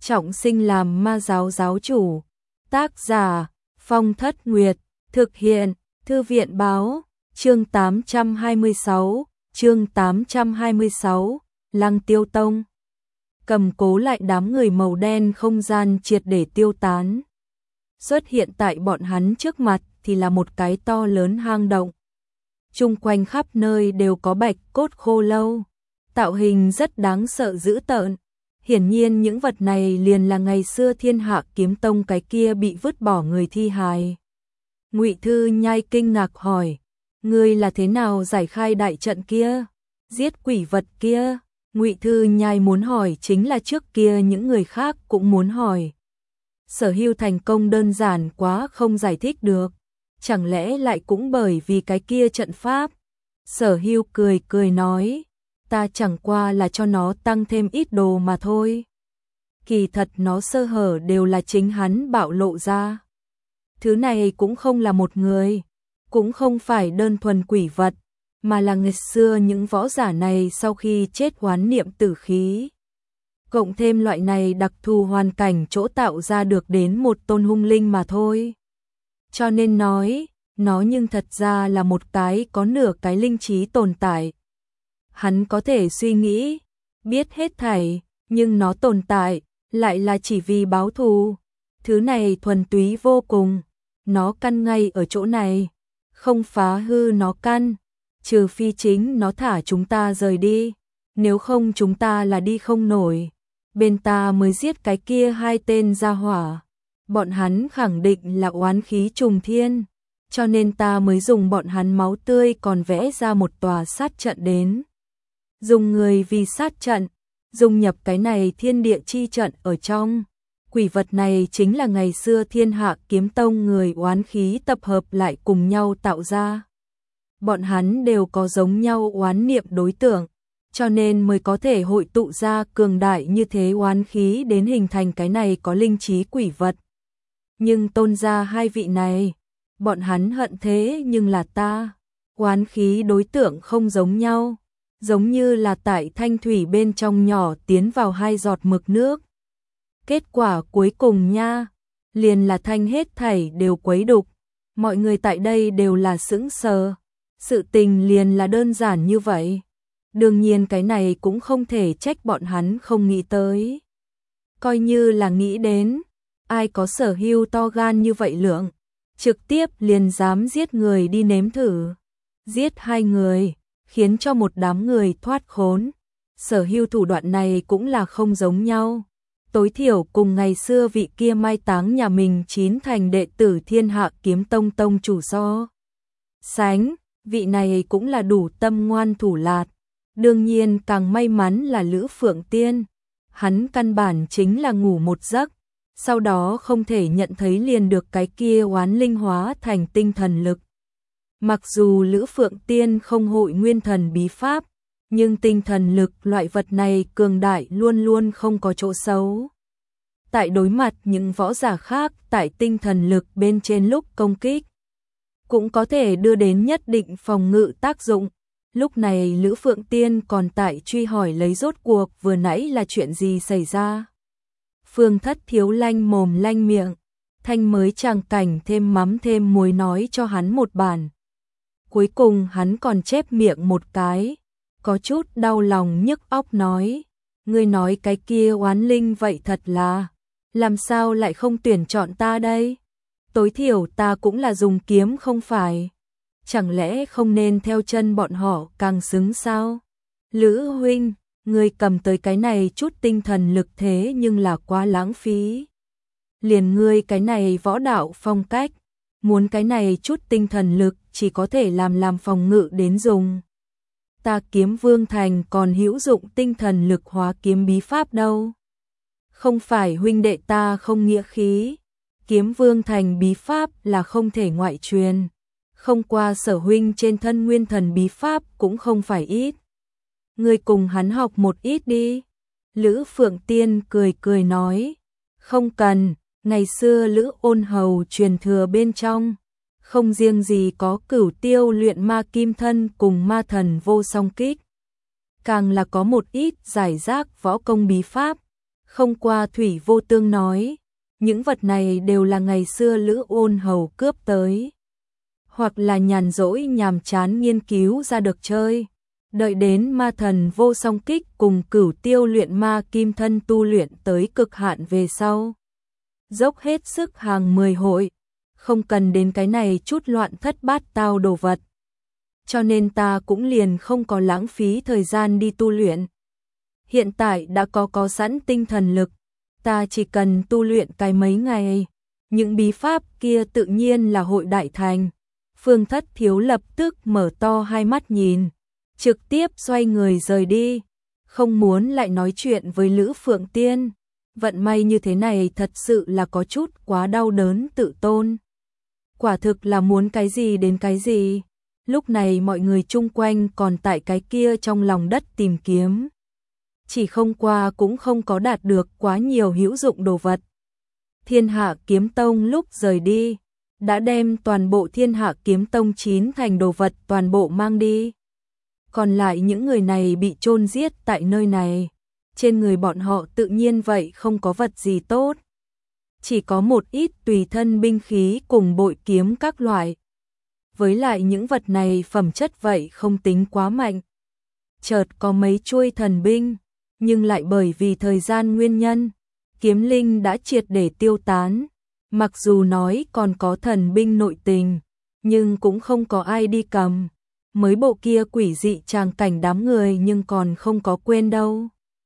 trọng sinh làm ma giáo giáo chủ. Tác giả Phong Thất Nguyệt, thực hiện Thư viện báo. Chương 826, Lăng Tiêu Tông. Cầm cố lại đám người màu đen, không gian triệt để tiêu tán. Xuất hiện tại bọn hắn trước mặt thì là một cái to lớn hang động. Chung quanh khắp nơi đều có bạch cốt khô lâu, tạo hình rất đáng sợ dữ tợn. Hiển nhiên những vật này liền là ngày xưa Thiên Hạ Kiếm Tông cái kia bị vứt bỏ người thi hài. Ngụy Thư Nhai kinh ngạc hỏi, ngươi là thế nào giải khai đại trận kia, giết quỷ vật kia? Ngụy Thư Nhai muốn hỏi chính là trước kia những người khác cũng muốn hỏi. Sở Hưu thành công đơn giản quá không giải thích được, chẳng lẽ lại cũng bởi vì cái kia trận pháp? Sở Hưu cười cười nói, ta chẳng qua là cho nó tăng thêm ít đồ mà thôi. Kỳ thật nó sơ hở đều là chính hắn bạo lộ ra. Thứ này cũng không là một người, cũng không phải đơn thuần quỷ vật, mà là ngày xưa những võ giả này sau khi chết hoán niệm tử khí. Cộng thêm loại này đặc thù hoàn cảnh chỗ tạo ra được đến một tôn hung linh mà thôi. Cho nên nói, nó nhưng thật ra là một cái có nửa cái linh trí tồn tại. Hắn có thể suy nghĩ, biết hết thảy, nhưng nó tồn tại, lại là chỉ vì báo thù. Thứ này thuần túy vô cùng, nó căn ngay ở chỗ này, không phá hư nó căn, trừ phi chính nó thả chúng ta rời đi, nếu không chúng ta là đi không nổi. Bên ta mới giết cái kia hai tên gia hỏa, bọn hắn khẳng định là oán khí trùng thiên, cho nên ta mới dùng bọn hắn máu tươi còn vẽ ra một tòa sát trận đến. Dùng người vì sát trận, dùng nhập cái này thiên địa chi trận ở trong. Quỷ vật này chính là ngày xưa Thiên Hạ Kiếm Tông người oán khí tập hợp lại cùng nhau tạo ra. Bọn hắn đều có giống nhau oán niệm đối tượng, cho nên mới có thể hội tụ ra cường đại như thế oán khí đến hình thành cái này có linh trí quỷ vật. Nhưng tôn ra hai vị này, bọn hắn hận thế nhưng là ta, oán khí đối tượng không giống nhau, giống như là tại thanh thủy bên trong nhỏ tiến vào hai giọt mực nước. Kết quả cuối cùng nha, liền là thanh hết thảy đều quấy đục, mọi người tại đây đều là sững sờ, sự tình liền là đơn giản như vậy. Đương nhiên cái này cũng không thể trách bọn hắn không nghĩ tới. Coi như là nghĩ đến, ai có Sở Hưu to gan như vậy lượng, trực tiếp liền dám giết người đi nếm thử. Giết hai người, khiến cho một đám người thoát khốn. Sở Hưu thủ đoạn này cũng là không giống nhau. Tối thiểu cùng ngày xưa vị kia mai táng nhà mình 9 thành đệ tử Thiên Hạ Kiếm Tông tông chủ so sánh, vị này cũng là đủ tâm ngoan thủ lạt. Đương nhiên càng may mắn là Lữ Phượng Tiên, hắn căn bản chính là ngủ một giấc, sau đó không thể nhận thấy liền được cái kia oán linh hóa thành tinh thần lực. Mặc dù Lữ Phượng Tiên không hội nguyên thần bí pháp, nhưng tinh thần lực loại vật này cường đại luôn luôn không có chỗ xấu. Tại đối mặt những võ giả khác tại tinh thần lực bên trên lúc công kích, cũng có thể đưa đến nhất định phòng ngự tác dụng. Lúc này Lữ Phượng Tiên còn tại truy hỏi lấy rốt cuộc vừa nãy là chuyện gì xảy ra. Phương Thất Thiếu lanh mồm lanh miệng, thanh mới tràng cảnh thêm mắm thêm muối nói cho hắn một bản. Cuối cùng hắn còn chép miệng một cái, có chút đau lòng nhức óc nói, ngươi nói cái kia oán linh vậy thật là, làm sao lại không tuyển chọn ta đây? Tối thiểu ta cũng là dùng kiếm không phải, chẳng lẽ không nên theo chân bọn họ càng xứng sao? Lữ huynh, ngươi cầm tới cái này chút tinh thần lực thế nhưng là quá lãng phí. Liền ngươi cái này võ đạo phong cách, muốn cái này chút tinh thần lực chỉ có thể làm phòng ngự đến dùng. Ta Kiếm Vương Thành còn hữu dụng tinh thần lực hóa kiếm bí pháp đâu. Không phải huynh đệ ta không nghĩa khí, Kiếm Vương Thành bí pháp là không thể ngoại truyền. Không qua Sở huynh trên thân nguyên thần bí pháp cũng không phải ít. Ngươi cùng hắn học một ít đi. Lữ Phượng Tiên cười cười nói, không cần, ngày xưa Lữ Ôn Hầu truyền thừa bên trong, không riêng gì có Cửu Tiêu luyện ma kim thân cùng ma thần vô song kích, càng là có một ít giải rác võ công bí pháp, Không qua Thủy Vô Tương nói, những vật này đều là ngày xưa Lữ Ôn Hầu cướp tới, hoặc là nhàn rỗi nhàm chán nghiên cứu ra được chơi. Đợi đến ma thần vô song kích cùng Cửu Tiêu luyện ma kim thân tu luyện tới cực hạn về sau, dốc hết sức hàng 10 hội, không cần đến cái này chút loạn thất bát tao đồ vật. Cho nên ta cũng liền không có lãng phí thời gian đi tu luyện. Hiện tại đã có sẵn tinh thần lực, ta chỉ cần tu luyện cái mấy ngày, những bí pháp kia tự nhiên là hội đại thành. Phương Thất Thiếu lập tức mở to hai mắt nhìn, trực tiếp xoay người rời đi, không muốn lại nói chuyện với Lữ Phượng Tiên. Vận may như thế này thật sự là có chút quá đau đớn tự tôn. Quả thực là muốn cái gì đến cái gì. Lúc này mọi người chung quanh còn tại cái kia trong lòng đất tìm kiếm. Chỉ không qua cũng không có đạt được quá nhiều hữu dụng đồ vật. Thiên Hạ Kiếm Tông lúc rời đi, đã đem toàn bộ Thiên Hạ Kiếm Tông 9 thành đồ vật toàn bộ mang đi. Còn lại những người này bị chôn giết tại nơi này. Trên người bọn họ tự nhiên vậy không có vật gì tốt. Chỉ có một ít tùy thân binh khí cùng bội kiếm các loại. Với lại những vật này phẩm chất vậy không tính quá mạnh. Chợt có mấy chuôi thần binh, nhưng lại bởi vì thời gian nguyên nhân, kiếm linh đã triệt để tiêu tán. Mặc dù nói còn có thần binh nội tình, nhưng cũng không có ai đi cầm. Mới bộ kia quỷ dị tràng cảnh đám người nhưng còn không có quên đâu.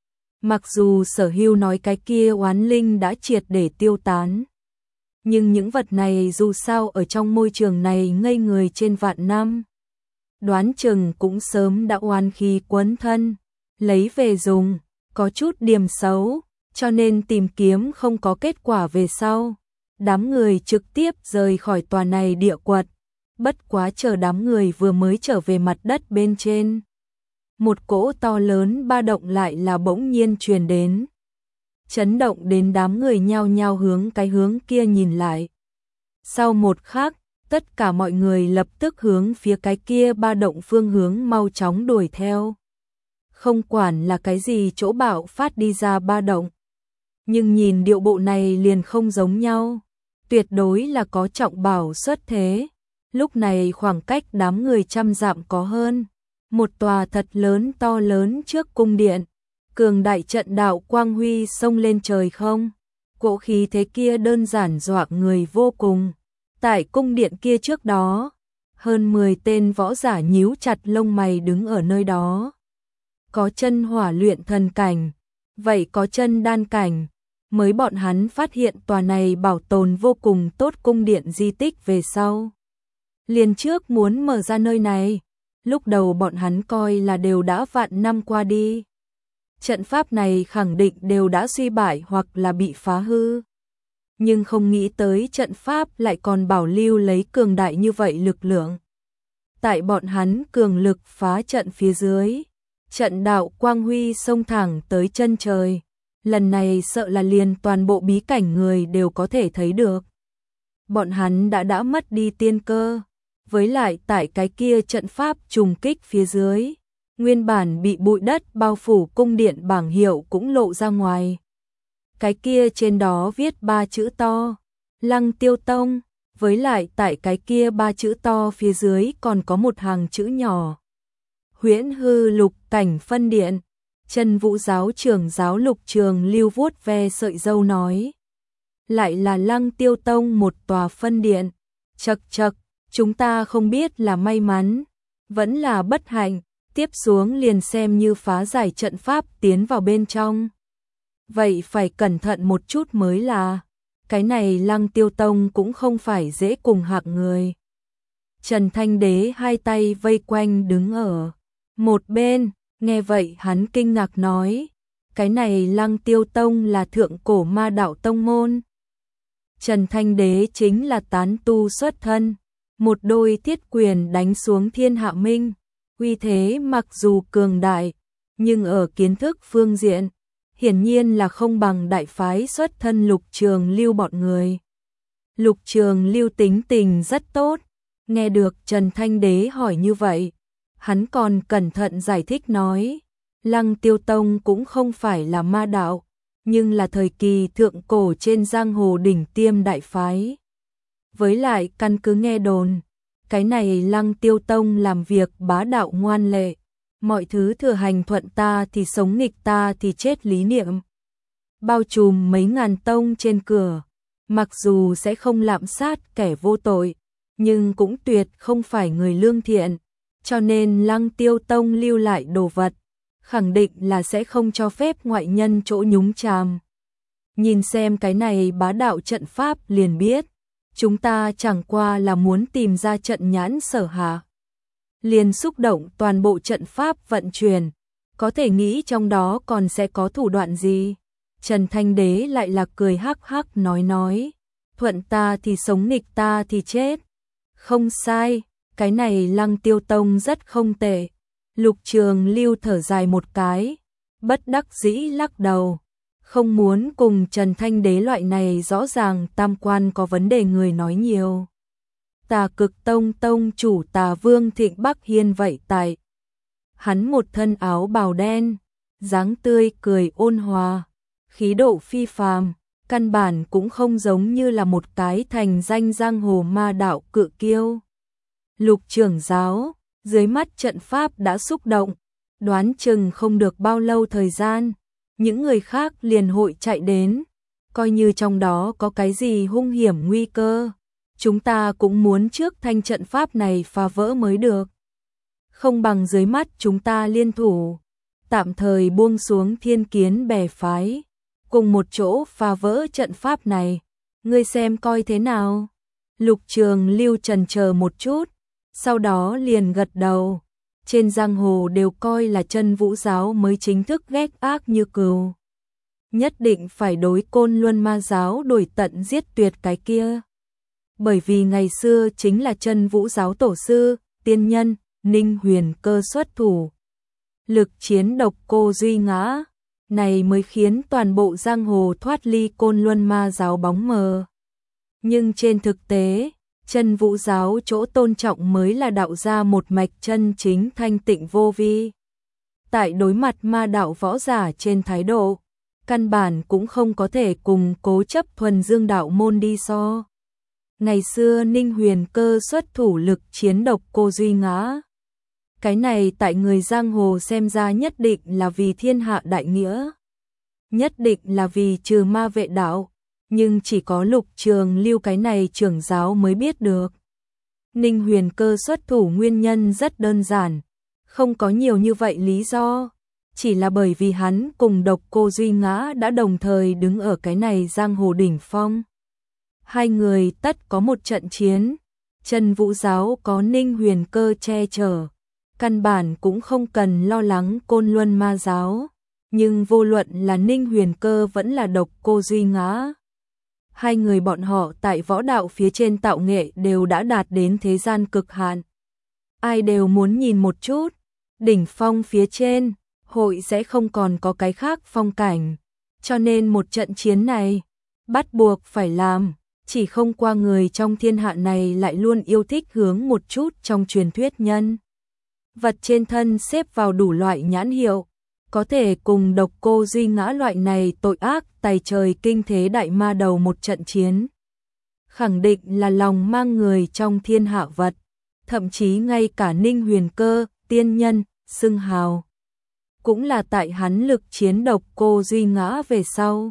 Mặc dù Sở Hưu nói cái kia oán linh đã triệt để tiêu tán, nhưng những vật này dù sao ở trong môi trường này ngây người trên vạn năm, đoán chừng cũng sớm đã oan khí quấn thân, lấy về dùng, có chút điểm xấu, cho nên tìm kiếm không có kết quả về sau. Đám người trực tiếp rời khỏi tòa này địa quật, bất quá chờ đám người vừa mới trở về mặt đất bên trên. Một cỗ to lớn ba động lại là bỗng nhiên truyền đến. Chấn động đến đám người nhao nhao hướng cái hướng kia nhìn lại. Sau một khắc, tất cả mọi người lập tức hướng phía cái kia ba động phương hướng mau chóng đuổi theo. Không quản là cái gì chỗ bạo phát đi ra ba động. Nhưng nhìn điệu bộ này liền không giống nhau. Tuyệt đối là có trọng bảo xuất thế. Lúc này khoảng cách đám người trăm dặm có hơn. Một tòa thật lớn to lớn trước cung điện. Cường đại trận đạo quang huy xông lên trời không. Cỗ khí thế kia đơn giản dọa người vô cùng. Tại cung điện kia trước đó, hơn 10 tên võ giả nhíu chặt lông mày đứng ở nơi đó. Có chân hỏa luyện thần cảnh, vậy có chân đan cảnh. Mới bọn hắn phát hiện tòa này bảo tồn vô cùng tốt cung điện di tích về sau. Liền trước muốn mở ra nơi này, lúc đầu bọn hắn coi là đều đã vạn năm qua đi. Trận pháp này khẳng định đều đã suy bại hoặc là bị phá hư. Nhưng không nghĩ tới trận pháp lại còn bảo lưu lấy cường đại như vậy lực lượng. Tại bọn hắn cường lực phá trận phía dưới, trận đạo quang huy xông thẳng tới chân trời. Lần này sợ là liền toàn bộ bí cảnh người đều có thể thấy được. Bọn hắn đã mất đi tiên cơ. Với lại tại cái kia trận pháp trùng kích phía dưới, nguyên bản bị bụi đất bao phủ cung điện bảng hiệu cũng lộ ra ngoài. Cái kia trên đó viết 3 chữ to, Lăng Tiêu Tông, với lại tại cái kia 3 chữ to phía dưới còn có một hàng chữ nhỏ. Huyễn Hư Lục Cảnh Phân Điện. Trần Vũ giáo trưởng giáo Lục Trường Lưu vuốt ve sợi râu nói. Lại là Lăng Tiêu Tông một tòa phân điện. Chậc chậc, chúng ta không biết là may mắn, vẫn là bất hạnh, tiếp xuống liền xem như phá giải trận pháp tiến vào bên trong. Vậy phải cẩn thận một chút mới là, cái này Lăng Tiêu Tông cũng không phải dễ cùng hạng người. Trần Thanh Đế hai tay vây quanh đứng ở một bên, nghe vậy hắn kinh ngạc nói, cái này Lăng Tiêu Tông là thượng cổ ma đạo tông môn. Trần Thanh Đế chính là tán tu xuất thân, một đôi thiết quyền đánh xuống thiên hạ minh, uy thế mặc dù cường đại, nhưng ở kiến thức phương diện, hiển nhiên là không bằng đại phái xuất thân Lục Trường Lưu bọn người. Lục Trường Lưu tính tình rất tốt, nghe được Trần Thanh Đế hỏi như vậy, hắn còn cẩn thận giải thích nói, Lăng Tiêu Tông cũng không phải là ma đạo, nhưng là thời kỳ thượng cổ trên giang hồ đỉnh tiêm đại phái. Với lại căn cứ nghe đồn, cái này Lăng Tiêu Tông làm việc bá đạo ngoan lệ, mọi thứ thừa hành thuận ta thì sống nghịch ta thì chết lý niệm. Bao trùm mấy ngàn tông trên cửa, mặc dù sẽ không lạm sát kẻ vô tội, nhưng cũng tuyệt không phải người lương thiện, cho nên Lăng Tiêu Tông lưu lại đồ vật, khẳng định là sẽ không cho phép ngoại nhân chỗ nhúng chàm. Nhìn xem cái này bá đạo trận pháp liền biết, chúng ta chẳng qua là muốn tìm ra trận nhãn sở hạ. Liền xúc động toàn bộ trận pháp vận chuyển, có thể nghĩ trong đó còn sẽ có thủ đoạn gì. Trần Thanh Đế lại là cười hắc hắc nói, thuận ta thì sống nghịch ta thì chết. Không sai, cái này Lăng Tiêu Tông rất không tệ. Lục Trường Lưu thở dài một cái, bất đắc dĩ lắc đầu, không muốn cùng Trần Thanh Đế loại này rõ ràng tam quan có vấn đề người nói nhiều. Tà Cực Tông tông chủ Tà Vương Thịnh Bắc Hiên vậy tại. Hắn một thân áo bào đen, dáng tươi cười ôn hòa, khí độ phi phàm, căn bản cũng không giống như là một cái thành danh giang hồ ma đạo cự kiêu. Lục trưởng giáo, dưới mắt trận pháp đã xúc động, đoán chừng không được bao lâu thời gian, những người khác liền hội chạy đến, coi như trong đó có cái gì hung hiểm nguy cơ, chúng ta cũng muốn trước thanh trận pháp này phá vỡ mới được. Không bằng dưới mắt chúng ta liên thủ, tạm thời buông xuống Thiên Kiến bè phái, cùng một chỗ phá vỡ trận pháp này, ngươi xem coi thế nào. Lục Trường Lưu chần chờ một chút, sau đó liền gật đầu. Trên giang hồ đều coi là Chân Vũ giáo mới chính thức ghét ác như cừu, nhất định phải đối Côn Luân Ma giáo đuổi tận giết tuyệt cái kia. Bởi vì ngày xưa chính là Chân Vũ giáo tổ sư, tiên nhân, Ninh Huyền Cơ xuất thủ. Lực chiến độc cô duy ngã, này mới khiến toàn bộ giang hồ thoát ly Côn Luân Ma giáo bóng mờ. Nhưng trên thực tế, Chân Vũ giáo chỗ tôn trọng mới là đạo gia một mạch chân chính thanh tịnh vô vi. Tại đối mặt ma đạo võ giả trên thái độ, căn bản cũng không có thể cùng cố chấp thuần dương đạo môn đi so. Ngày xưa Ninh Huyền Cơ xuất thủ lực chiến độc cô duy ngã. Cái này tại người giang hồ xem ra nhất định là vì thiên hạ đại nghĩa, nhất định là vì trừ ma vệ đạo. Nhưng chỉ có Lục Trường Lưu cái này trưởng giáo mới biết được. Ninh Huyền Cơ xuất thủ nguyên nhân rất đơn giản, không có nhiều như vậy lý do, chỉ là bởi vì hắn cùng độc cô duy ngã đã đồng thời đứng ở cái này giang hồ đỉnh phong. Hai người tất có một trận chiến, Chân Vũ giáo có Ninh Huyền Cơ che chở, căn bản cũng không cần lo lắng Côn Luân Ma giáo, nhưng vô luận là Ninh Huyền Cơ vẫn là độc cô duy ngã. Hai người bọn họ tại võ đạo phía trên tạo nghệ đều đã đạt đến thế gian cực hạn. Ai đều muốn nhìn một chút, đỉnh phong phía trên, hội sẽ không còn có cái khác phong cảnh. Cho nên một trận chiến này, bắt buộc phải làm, chỉ không qua người trong thiên hạ này lại luôn yêu thích hướng một chút trong truyền thuyết nhân. Vật trên thân xếp vào đủ loại nhãn hiệu, có thể cùng độc cô duy ngã loại này tội ác tày trời kinh thế đại ma đầu một trận chiến. Khẳng định là lòng mang người trong thiên hạ vật, thậm chí ngay cả Ninh Huyền Cơ, tiên nhân, xưng hào. Cũng là tại hắn lực chiến độc cô duy ngã về sau.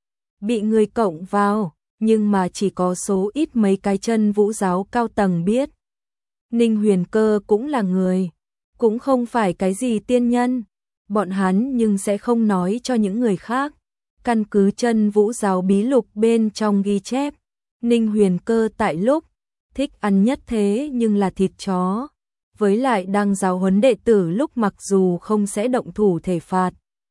Bị người cộng vào, nhưng mà chỉ có số ít mấy cái Chân Vũ giáo cao tầng biết. Ninh Huyền Cơ cũng là người, cũng không phải cái gì tiên nhân. Bọn hắn nhưng sẽ không nói cho những người khác. Căn cứ Chân Vũ giáo bí lục bên trong ghi chép, Ninh Huyền Cơ tại lúc thích ăn nhất thế nhưng là thịt chó. Với lại đang giáo huấn đệ tử lúc mặc dù không sẽ động thủ thể phạt,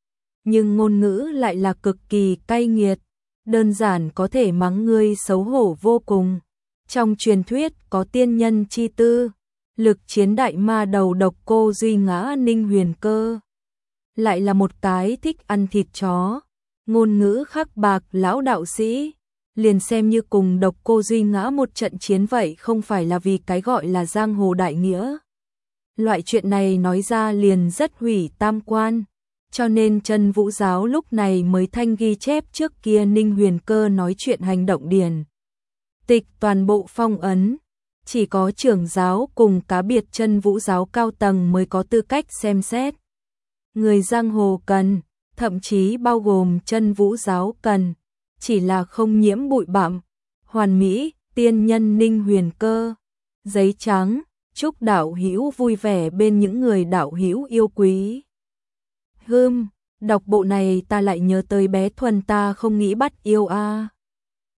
nhưng ngôn ngữ lại là cực kỳ cay nghiệt, đơn giản có thể mắng ngươi xấu hổ vô cùng. Trong truyền thuyết có tiên nhân chi tư, lực chiến đại ma đầu độc cô duy ngã Ninh Huyền Cơ. Lại là một cái thích ăn thịt chó, ngôn ngữ khắc bạc lão đạo sĩ, liền xem như cùng độc cô duy ngã một trận chiến vậy không phải là vì cái gọi là giang hồ đại nghĩa. Loại chuyện này nói ra liền rất hủy tam quan, cho nên Chân Vũ giáo lúc này mới thanh ghi chép trước kia Ninh Huyền Cơ nói chuyện hành động điển tịch toàn bộ phong ấn, chỉ có trưởng giáo cùng cá biệt Chân Vũ giáo cao tầng mới có tư cách xem xét. Người giang hồ cần, thậm chí bao gồm Chân Vũ giáo cần, chỉ là không nhiễm bụi bặm, hoàn mỹ, tiên nhân Ninh Huyền Cơ. Giấy trắng, chúc đạo hữu vui vẻ bên những người đạo hữu yêu quý. Đọc bộ này ta lại nhớ tới bé Thuần, ta không nghĩ bắt yêu a.